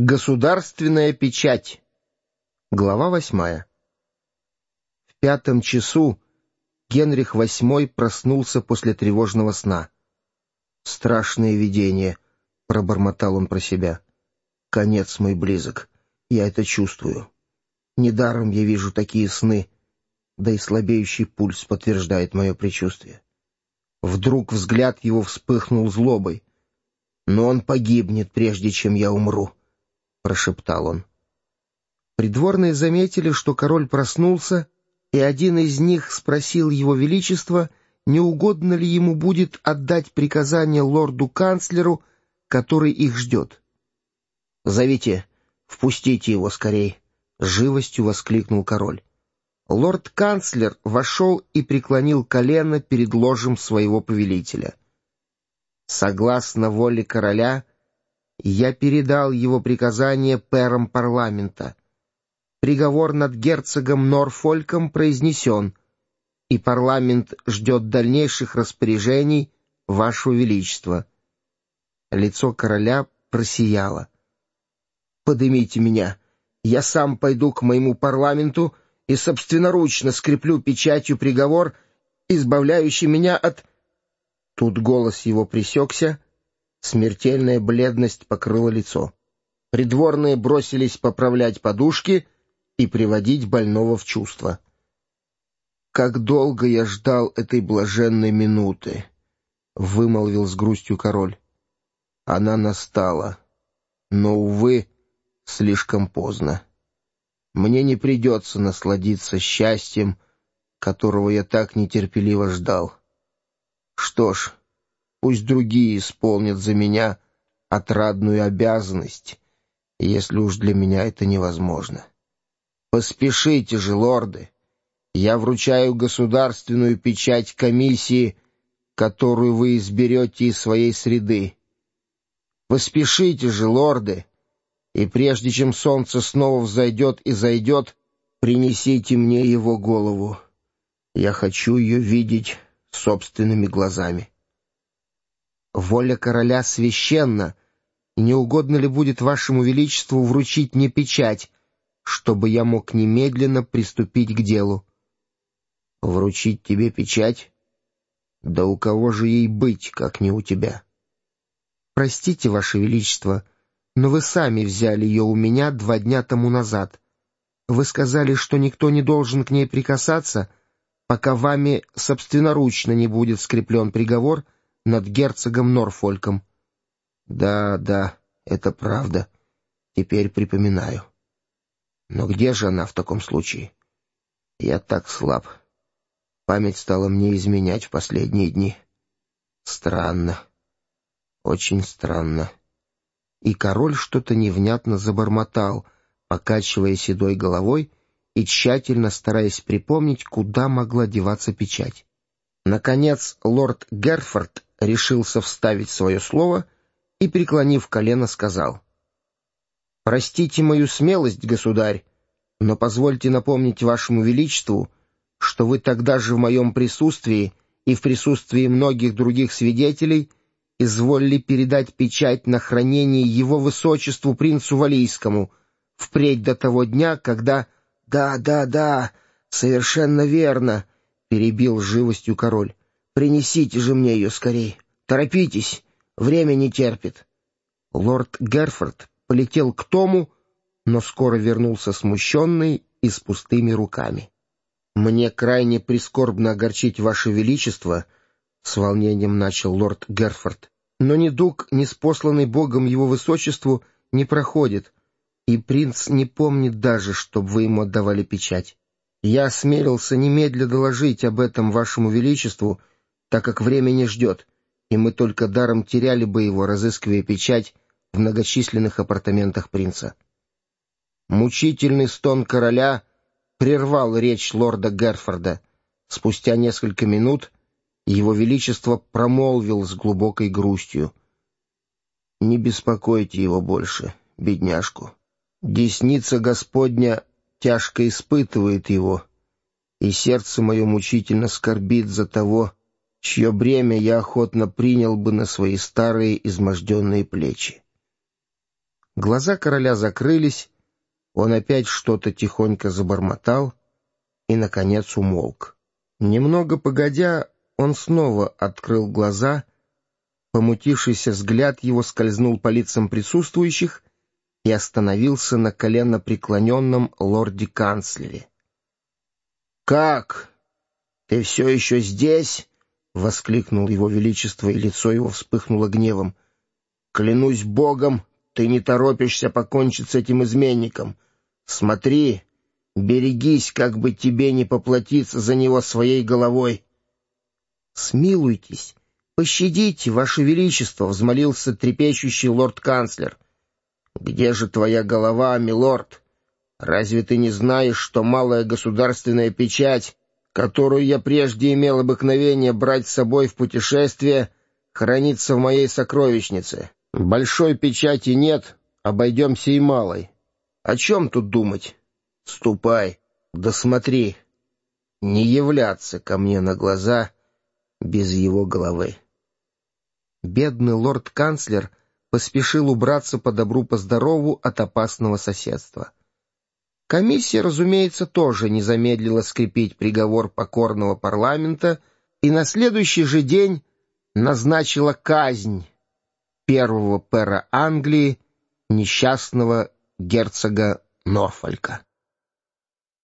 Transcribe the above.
Государственная печать. Глава 8. В 5 часу Генрих VIII проснулся после тревожного сна. «Страшное видение», — пробормотал он про себя. «Конец мой близок, я это чувствую. Недаром я вижу такие сны, да и слабеющий пульс подтверждает мое предчувствие». Вдруг взгляд его вспыхнул злобой. «Но он погибнет, прежде чем я умру», — прошептал он. Придворные заметили, что король проснулся, и один из них спросил его величество, не угодно ли ему будет отдать приказание лорду-канцлеру, который их ждет. «Зовите, впустите его скорей», — с живостью воскликнул король. Лорд-канцлер вошел и преклонил колено перед ложем своего повелителя. «Согласно воле короля, я передал его приказание пэрам парламента. Приговор над герцогом Норфолком произнесен, и парламент ждет дальнейших распоряжений вашего величества». Лицо короля просияло. «Подымите меня, я сам пойду к моему парламенту и собственноручно скреплю печатью приговор, избавляющий меня от...» Тут голос его пресекся, смертельная бледность покрыла лицо. Придворные бросились поправлять подушки и приводить больного в чувство. «Как долго я ждал этой блаженной минуты», — вымолвил с грустью король. «Она настала, но, увы, слишком поздно. Мне не придется насладиться счастьем, которого я так нетерпеливо ждал. Что ж, пусть другие исполнят за меня отрадную обязанность, если уж для меня это невозможно. Поспешите же, лорды, я вручаю государственную печать комиссии, которую вы изберете из своей среды. Поспешите же, лорды, и прежде чем солнце снова взойдет и зайдет, принесите мне его голову. Я хочу ее видеть собственными глазами». «Воля короля священна, и не угодно ли будет вашему величеству вручить мне печать, чтобы я мог немедленно приступить к делу?» «Вручить тебе печать? Да у кого же ей быть, как не у тебя?» «Простите, ваше величество, но вы сами взяли ее у меня 2 дня тому назад. Вы сказали, что никто не должен к ней прикасаться, пока вами собственноручно не будет скреплен приговор над герцогом Норфолком». «Да, это правда. Теперь припоминаю. Но где же она в таком случае? Я так слаб. Память стала мне изменять в последние дни. Странно. Очень странно». И король что-то невнятно забормотал, покачивая седой головой и тщательно стараясь припомнить, куда могла деваться печать. Наконец лорд Герфорд решился вставить свое слово и, преклонив колено, сказал: «Простите мою смелость, государь, но позвольте напомнить вашему величеству, что вы тогда же в моем присутствии и в присутствии многих других свидетелей изволили передать печать на хранение его высочеству принцу Валийскому впредь до того дня, когда...» «Да, совершенно верно», — перебил с живостью король. «Принесите же мне ее скорей. Торопитесь, время не терпит». Лорд Герфорд полетел к Тому, но скоро вернулся смущенный и с пустыми руками. «Мне крайне прискорбно огорчить ваше величество», — с волнением начал лорд Герфорд, «но недуг, ниспосланный Богом его высочеству, не проходит, и принц не помнит даже, чтобы вы ему отдавали печать. Я осмелился немедля доложить об этом вашему величеству, так как время не ждет, и мы только даром теряли бы его, разыскивая печать в многочисленных апартаментах принца». Мучительный стон короля прервал речь лорда Герфорда. Спустя несколько минут его величество промолвил с глубокой грустью: «Не беспокойте его больше, бедняжку. Десница Господня тяжко испытывает его, и сердце мое мучительно скорбит за того, чье бремя я охотно принял бы на свои старые изможденные плечи». Глаза короля закрылись, он опять что-то тихонько забормотал и, наконец, умолк. Немного погодя, он снова открыл глаза, помутившийся взгляд его скользнул по лицам присутствующих и остановился на коленопреклоненном лорде-канцлере. «Как? Ты все еще здесь?» — воскликнул его величество, и лицо его вспыхнуло гневом. «Клянусь Богом, ты не торопишься покончить с этим изменником. Смотри, берегись, как бы тебе не поплатиться за него своей головой». «Смилуйтесь, пощадите, ваше величество», — взмолился трепещущий лорд-канцлер. «Где же твоя голова, милорд? Разве ты не знаешь, что малая государственная печать, которую я прежде имел обыкновение брать с собой в путешествие, хранится в моей сокровищнице? Большой печати нет, обойдемся и малой. О чем тут думать? Ступай, да смотри, не являться ко мне на глаза без его головы». Бедный лорд-канцлер поспешил убраться по добру по здорову от опасного соседства. Комиссия, разумеется, тоже не замедлила скрепить приговор покорного парламента и на следующий же день назначила казнь первого пэра Англии, несчастного герцога Норфолька.